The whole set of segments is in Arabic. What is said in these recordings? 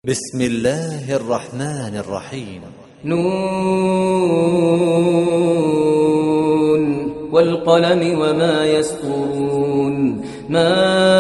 بسم الله الرحمن الرحيم. نون والقلم وما يسطرون ما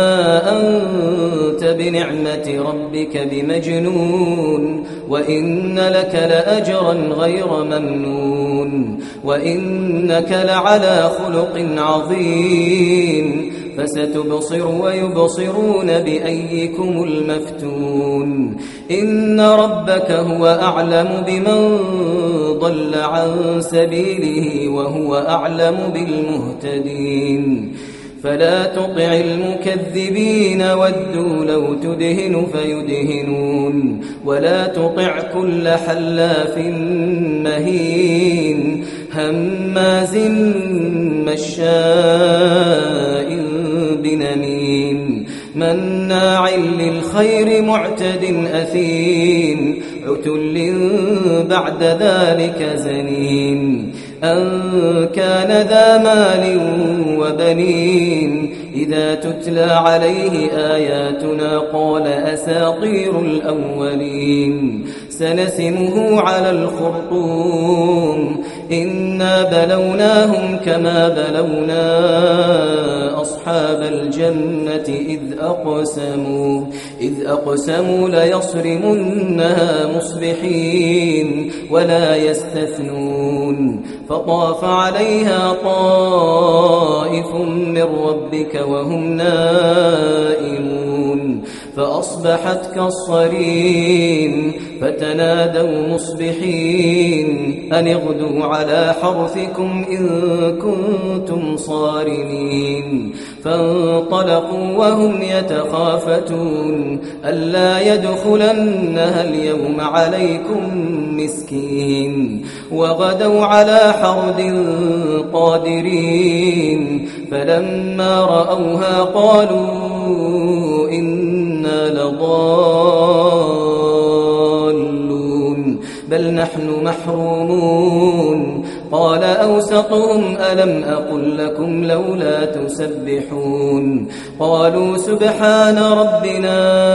أنت بنعمة ربك بمجنون وإن لك لأجرا غير ممنون وإنك لعلى خلق عظيم فستبصر ويبصرون بأيكم المفتون إن ربك هو أعلم بمن ضل عن سبيله وهو أعلم بالمهتدين فلا تطع المكذبين ودوا لو تدهن فيدهنون ولا تطع كل حلاف مهين هماز مشاء بنميم مناع للخير معتد أثيم عتل بعد ذلك زنيم أن كان ذا مال وبنين إذا تتلى عليه آياتنا قال أساطير الأولين سنسمه على الخرطوم إنا بلوناهم كما بلونا أصحاب الجنة إذ أقسموا ليصرمنها مصبحين ولا يستثنون فطاف عليها طائف من ربك وهم نائمون فأصبحت كالصريم فتنادوا مصبحين أن اغدوا على حرثكم إن كنتم صارمين فانطلقوا وهم يتخافتون ألا يدخلنها اليوم عليكم مسكين وغدوا على حرد قادرين فلما رأوها قالوا إنا لضالون بل نحن محرومون قال أوسطهم ألم أقل لكم لولا تسبحون قالوا سبحان ربنا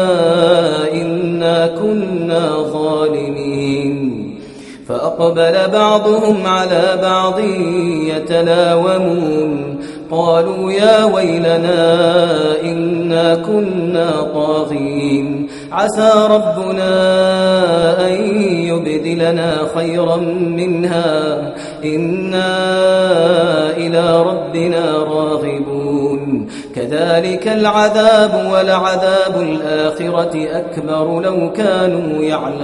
إنا كنا ظالمين فأقبل بعضهم على بعض يتلاومون قالوا يا ويلنا إنا كنا طاغين عسى ربنا أن يبدلنا خيرا منها إنا إلى ربنا راغبون كذلك العذاب ولعذاب الآخرة أكبر لو كانوا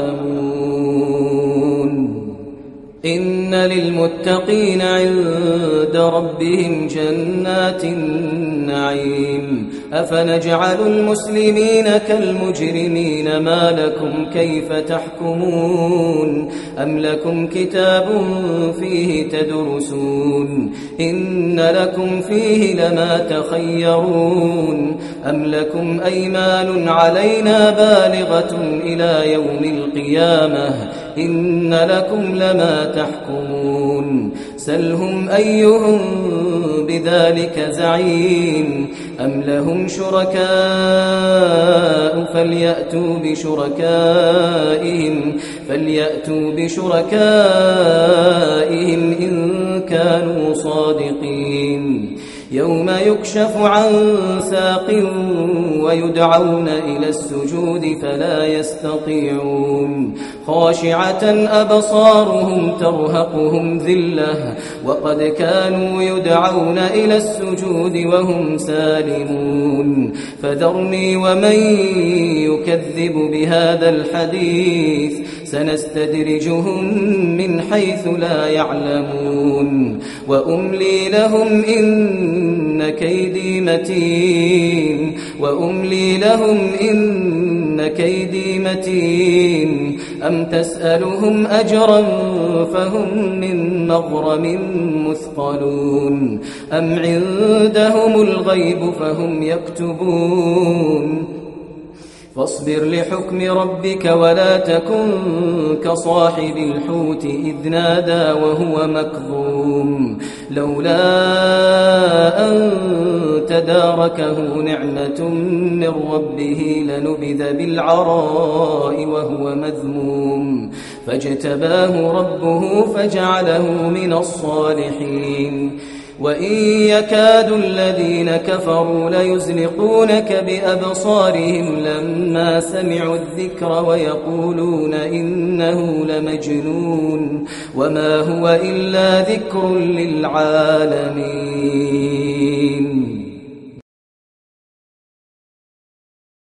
يعلمون إن للمتقين عند ربهم جنات النعيم أفنجعل المسلمين كالمجرمين ما لكم كيف تحكمون أم لكم كتاب فيه تدرسون إن لكم فيه لما تخيرون أم لكم أيمان علينا بالغة إلى يوم القيامة إن لكم لما تحكمون سلهم أيهم بذلك زعيم أم لهم شركاء فليأتوا بشركائهم إن كانوا صادقين يوم يكشف عن ساق ويدعون إلى السجود فلا يستطيعون خاشعة أبصارهم ترهقهم ذلة وقد كانوا يدعون إلى السجود وهم سالمون فذرني ومن يكذب بهذا الحديث سنستدرجهم من حيث لا يعلمون وأملي لهم إن كيدي متين أم تسألهم أجرا فهم من مغرم مثقلون أم عندهم الغيب فهم يكتبون فاصبر لحكم ربك ولا تكن كصاحب الحوت إذ نادى وهو مكظوم لولا أن تداركه نعمة من ربه لنبذ بالعراء وهو مذموم فاجتباه ربه فجعله من الصالحين وإن يكاد الذين كفروا ليزلقونك بأبصارهم لما سمعوا الذكر ويقولون إنه لمجنون وما هو إلا ذكر للعالمين